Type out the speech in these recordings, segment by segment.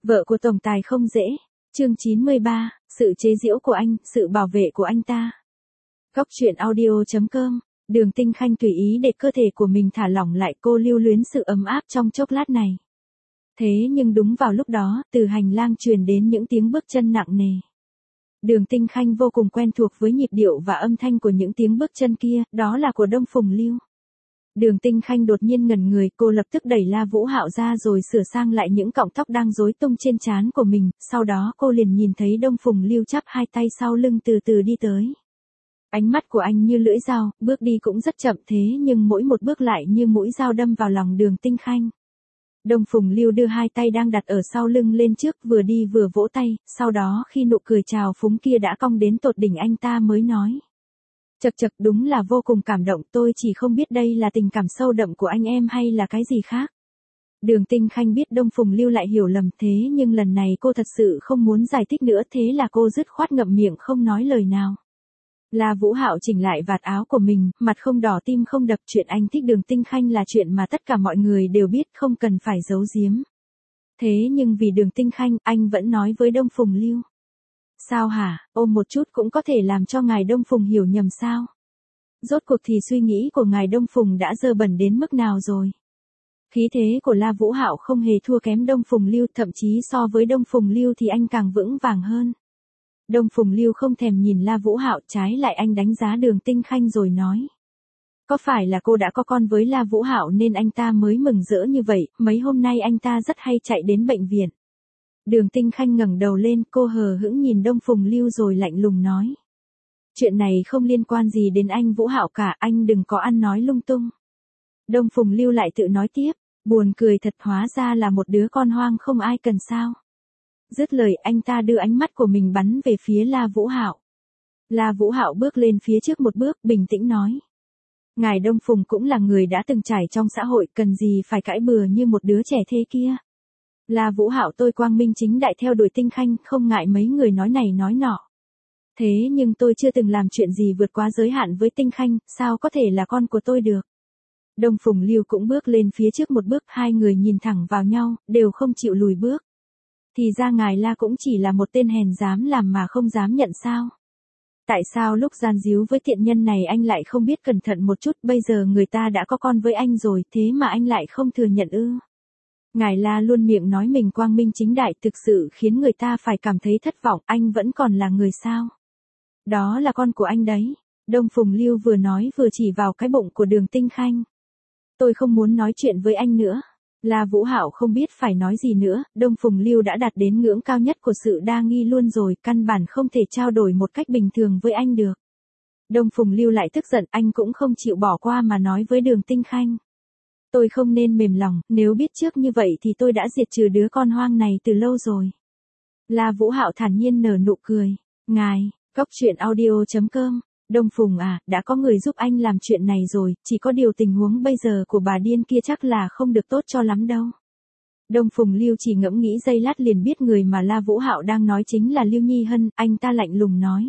Vợ của tổng tài không dễ. Chương 93, sự chế giễu của anh, sự bảo vệ của anh ta. Góc truyện audio.com. Đường Tinh Khanh tùy ý để cơ thể của mình thả lỏng lại, cô lưu luyến sự ấm áp trong chốc lát này. Thế nhưng đúng vào lúc đó, từ hành lang truyền đến những tiếng bước chân nặng nề. Đường Tinh Khanh vô cùng quen thuộc với nhịp điệu và âm thanh của những tiếng bước chân kia, đó là của Đông Phùng Lưu. Đường Tinh Khanh đột nhiên ngẩn người, cô lập tức đẩy La Vũ Hạo ra rồi sửa sang lại những cọng tóc đang rối tung trên trán của mình, sau đó cô liền nhìn thấy Đông Phùng Lưu chắp hai tay sau lưng từ từ đi tới. Ánh mắt của anh như lưỡi dao, bước đi cũng rất chậm thế nhưng mỗi một bước lại như mũi dao đâm vào lòng Đường Tinh Khanh. Đông Phùng Lưu đưa hai tay đang đặt ở sau lưng lên trước, vừa đi vừa vỗ tay, sau đó khi nụ cười chào phúng kia đã cong đến tột đỉnh anh ta mới nói. Chậc chậc, đúng là vô cùng cảm động, tôi chỉ không biết đây là tình cảm sâu đậm của anh em hay là cái gì khác. Đường Tinh Khanh biết Đông Phùng Lưu lại hiểu lầm thế nhưng lần này cô thật sự không muốn giải thích nữa, thế là cô dứt khoát ngậm miệng không nói lời nào. La Vũ Hạo chỉnh lại vạt áo của mình, mặt không đỏ tim không đập, chuyện anh thích Đường Tinh Khanh là chuyện mà tất cả mọi người đều biết, không cần phải giấu giếm. Thế nhưng vì Đường Tinh Khanh, anh vẫn nói với Đông Phùng Lưu. Sao hả, ôm một chút cũng có thể làm cho ngài Đông Phùng hiểu nhầm sao? Rốt cuộc thì suy nghĩ của ngài Đông Phùng đã dơ bẩn đến mức nào rồi? Khí thế của La Vũ Hạo không hề thua kém Đông Phùng Lưu, thậm chí so với Đông Phùng Lưu thì anh càng vững vàng hơn. Đông Phùng Lưu không thèm nhìn La Vũ Hạo, trái lại anh đánh giá Đường Tinh Khanh rồi nói. Có phải là cô đã có con với La Vũ Hạo nên anh ta mới mừng rỡ như vậy, mấy hôm nay anh ta rất hay chạy đến bệnh viện. Đường Tinh Khanh ngẩng đầu lên, cô hờ hững nhìn Đông Phùng Lưu rồi lạnh lùng nói. Chuyện này không liên quan gì đến anh Vũ Hạo cả, anh đừng có ăn nói lung tung. Đông Phùng Lưu lại tự nói tiếp, buồn cười thật, hóa ra là một đứa con hoang không ai cần sao. Dứt lời anh ta đưa ánh mắt của mình bắn về phía La Vũ Hạo. La Vũ Hạo bước lên phía trước một bước, bình tĩnh nói. Ngài Đông Phùng cũng là người đã từng trải trong xã hội, cần gì phải cãi bừa như một đứa trẻ thế kia. La Vũ Hạo, tôi quang minh chính đại theo đuổi Tinh Khanh, không ngại mấy người nói này nói nọ. Thế nhưng tôi chưa từng làm chuyện gì vượt quá giới hạn với Tinh Khanh, sao có thể là con của tôi được. Đông Phùng Lưu cũng bước lên phía trước một bước, hai người nhìn thẳng vào nhau, đều không chịu lùi bước. Thì ra ngài La cũng chỉ là một tên hèn dám làm mà không dám nhận sao. Tại sao lúc gian díu với tiện nhân này anh lại không biết cẩn thận một chút, bây giờ người ta đã có con với anh rồi, thế mà anh lại không thừa nhận ư? Ngài La luôn miệng nói mình quang minh chính đại, thực sự khiến người ta phải cảm thấy thất vọng, anh vẫn còn là người sao? Đó là con của anh đấy. Đông Phùng Lưu vừa nói vừa chỉ vào cái bụng của Đường Tinh Khanh. Tôi không muốn nói chuyện với anh nữa. La Vũ Hạo không biết phải nói gì nữa, Đông Phùng Lưu đã đạt đến ngưỡng cao nhất của sự đa nghi luôn rồi, căn bản không thể trao đổi một cách bình thường với anh được. Đông Phùng Lưu lại tức giận, anh cũng không chịu bỏ qua mà nói với Đường Tinh Khanh. Tôi không nên mềm lòng, nếu biết trước như vậy thì tôi đã diệt trừ đứa con hoang này từ lâu rồi. La Vũ Hạo thản nhiên nở nụ cười. Ngài, góc truyện audio.com. Đông Phùng à, đã có người giúp anh làm chuyện này rồi, chỉ có điều tình huống bây giờ của bà điên kia chắc là không được tốt cho lắm đâu. Đông Phùng Lưu chỉ ngẫm nghĩ giây lát liền biết người mà La Vũ Hạo đang nói chính là Lưu Nhi Hân, anh ta lạnh lùng nói.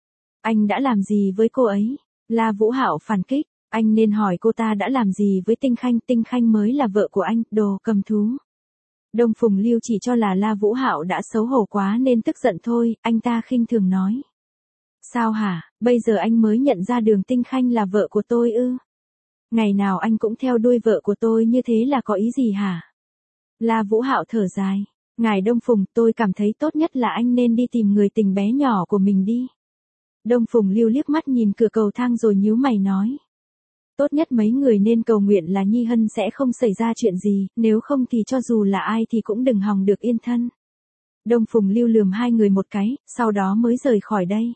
Anh đã làm gì với cô ấy? La Vũ Hạo phản kích, anh nên hỏi cô ta đã làm gì với Tinh Khanh mới là vợ của anh, đồ cầm thú. Đông Phùng Lưu chỉ cho là La Vũ Hạo đã xấu hổ quá nên tức giận thôi, anh ta khinh thường nói. Sao hả, bây giờ anh mới nhận ra Đường Tinh Khanh là vợ của tôi ư? Ngày nào anh cũng theo đuôi vợ của tôi như thế là có ý gì hả? La Vũ Hạo thở dài. Ngài Đông Phùng, tôi cảm thấy tốt nhất là anh nên đi tìm người tình bé nhỏ của mình đi. Đông Phùng Lưu liếc mắt nhìn cửa cầu thang rồi nhíu mày nói. Tốt nhất mấy người nên cầu nguyện là Nhi Hân sẽ không xảy ra chuyện gì, nếu không thì cho dù là ai thì cũng đừng hòng được yên thân. Đông Phùng Lưu lườm hai người một cái, sau đó mới rời khỏi đây.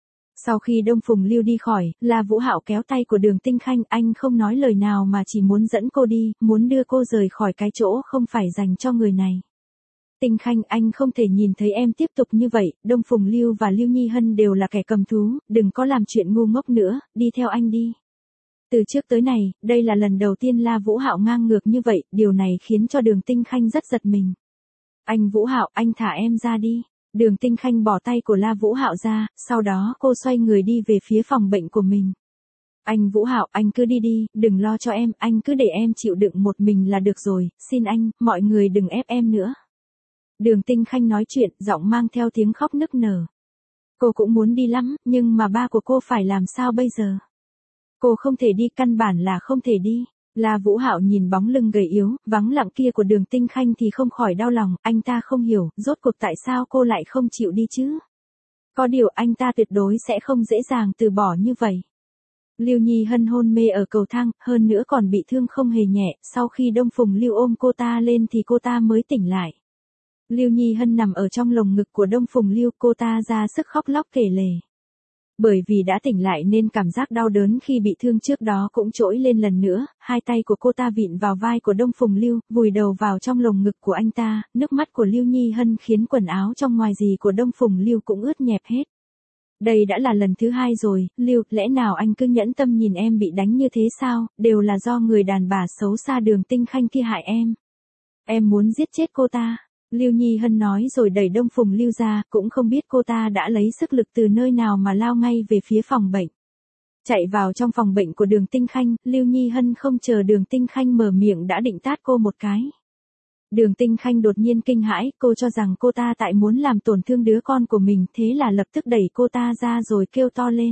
Sau khi Đông Phùng Lưu đi khỏi, La Vũ Hạo kéo tay của Đường Tinh Khanh, anh không nói lời nào mà chỉ muốn dẫn cô đi, muốn đưa cô rời khỏi cái chỗ không phải dành cho người này. Tinh Khanh, anh không thể nhìn thấy em tiếp tục như vậy, Đông Phùng Lưu và Lưu Nhi Hân đều là kẻ cầm thú, đừng có làm chuyện ngu ngốc nữa, đi theo anh đi. Từ trước tới này, đây là lần đầu tiên La Vũ Hạo ngang ngược như vậy, điều này khiến cho Đường Tinh Khanh rất giật mình. Anh Vũ Hạo, anh thả em ra đi. Đường Tinh Khanh bỏ tay của La Vũ Hạo ra, sau đó cô xoay người đi về phía phòng bệnh của mình. Anh Vũ Hạo, anh cứ đi đi, đừng lo cho em, anh cứ để em chịu đựng một mình là được rồi, xin anh, mọi người đừng ép em nữa. Đường Tinh Khanh nói chuyện, giọng mang theo tiếng khóc nức nở. Cô cũng muốn đi lắm, nhưng mà ba của cô phải làm sao bây giờ? Cô không thể đi, căn bản là không thể đi. La Vũ Hạo nhìn bóng lưng gầy yếu, vắng lặng kia của Đường Tinh Khanh thì không khỏi đau lòng, anh ta không hiểu, rốt cuộc tại sao cô lại không chịu đi chứ? Có điều anh ta tuyệt đối sẽ không dễ dàng từ bỏ như vậy. Lưu Nhi Hân hôn mê ở cầu thang, hơn nữa còn bị thương không hề nhẹ, sau khi Đông Phùng Lưu ôm cô ta lên thì cô ta mới tỉnh lại. Lưu Nhi Hân nằm ở trong lồng ngực của Đông Phùng Lưu, cô ta ra sức khóc lóc kể lể. Bởi vì đã tỉnh lại nên cảm giác đau đớn khi bị thương trước đó cũng trỗi lên lần nữa, hai tay của cô ta vịn vào vai của Đông Phùng Lưu, vùi đầu vào trong lồng ngực của anh ta, nước mắt của Lưu Nhi Hân khiến quần áo trong ngoài gì của Đông Phùng Lưu cũng ướt nhẹp hết. Đây đã là lần thứ hai rồi, Lưu, lẽ nào anh cứ nhẫn tâm nhìn em bị đánh như thế sao, đều là do người đàn bà xấu xa Đường Tinh Khanh kia hại em. Em muốn giết chết cô ta. Lưu Nhi Hân nói rồi đẩy Đông Phùng Lưu ra, cũng không biết cô ta đã lấy sức lực từ nơi nào mà lao ngay về phía phòng bệnh. Chạy vào trong phòng bệnh của Đường Tinh Khanh, Lưu Nhi Hân không chờ Đường Tinh Khanh mở miệng đã định tát cô một cái. Đường Tinh Khanh đột nhiên kinh hãi, cô cho rằng cô ta tại muốn làm tổn thương đứa con của mình, thế là lập tức đẩy cô ta ra rồi kêu to lên.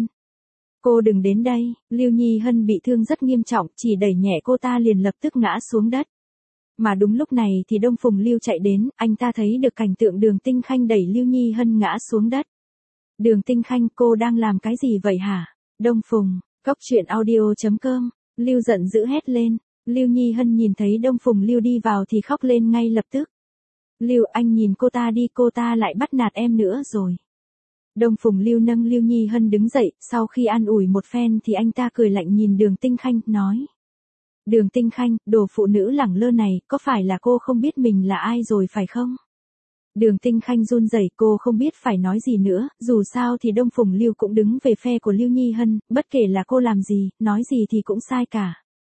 Cô đừng đến đây, Lưu Nhi Hân bị thương rất nghiêm trọng, chỉ đẩy nhẹ cô ta liền lập tức ngã xuống đất. Mà đúng lúc này thì Đông Phùng Lưu chạy đến, anh ta thấy được cảnh tượng Đường Tinh Khanh đẩy Lưu Nhi Hân ngã xuống đất. Đường Tinh Khanh, cô đang làm cái gì vậy hả? Đông Phùng, Cốc Truyện Audio.com, Lưu giận dữ hét lên. Lưu Nhi Hân nhìn thấy Đông Phùng Lưu đi vào thì khóc lên ngay lập tức. Lưu, anh nhìn cô ta đi, cô ta lại bắt nạt em nữa rồi. Đông Phùng Lưu nâng Lưu Nhi Hân đứng dậy, sau khi an ủi một phen thì anh ta cười lạnh nhìn Đường Tinh Khanh, nói. Đường Tinh Khanh, đồ phụ nữ lẳng lơ này, có phải là cô không biết mình là ai rồi phải không? Đường Tinh Khanh run rẩy, cô không biết phải nói gì nữa, dù sao thì Đông Phùng Lưu cũng đứng về phe của Lưu Nhi Hân, bất kể là cô làm gì, nói gì thì cũng sai cả.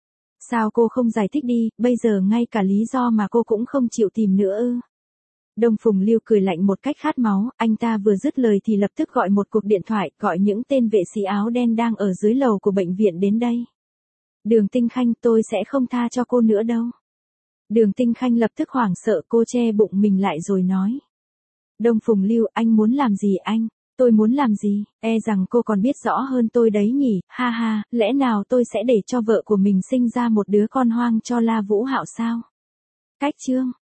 Sao cô không giải thích đi, bây giờ ngay cả lý do mà cô cũng không chịu tìm nữa ư? Đông Phùng Lưu cười lạnh một cách khát máu, anh ta vừa dứt lời thì lập tức gọi một cuộc điện thoại, gọi những tên vệ sĩ áo đen đang ở dưới lầu của bệnh viện đến đây. Đường Tinh Khanh, tôi sẽ không tha cho cô nữa đâu. Đường Tinh Khanh lập tức hoảng sợ, cô che bụng mình lại rồi nói. Đông Phùng Lưu, anh muốn làm gì anh? Tôi muốn làm gì? E rằng cô còn biết rõ hơn tôi đấy nhỉ, ha ha, lẽ nào tôi sẽ để cho vợ của mình sinh ra một đứa con hoang cho La Vũ Hạo sao? Cách chương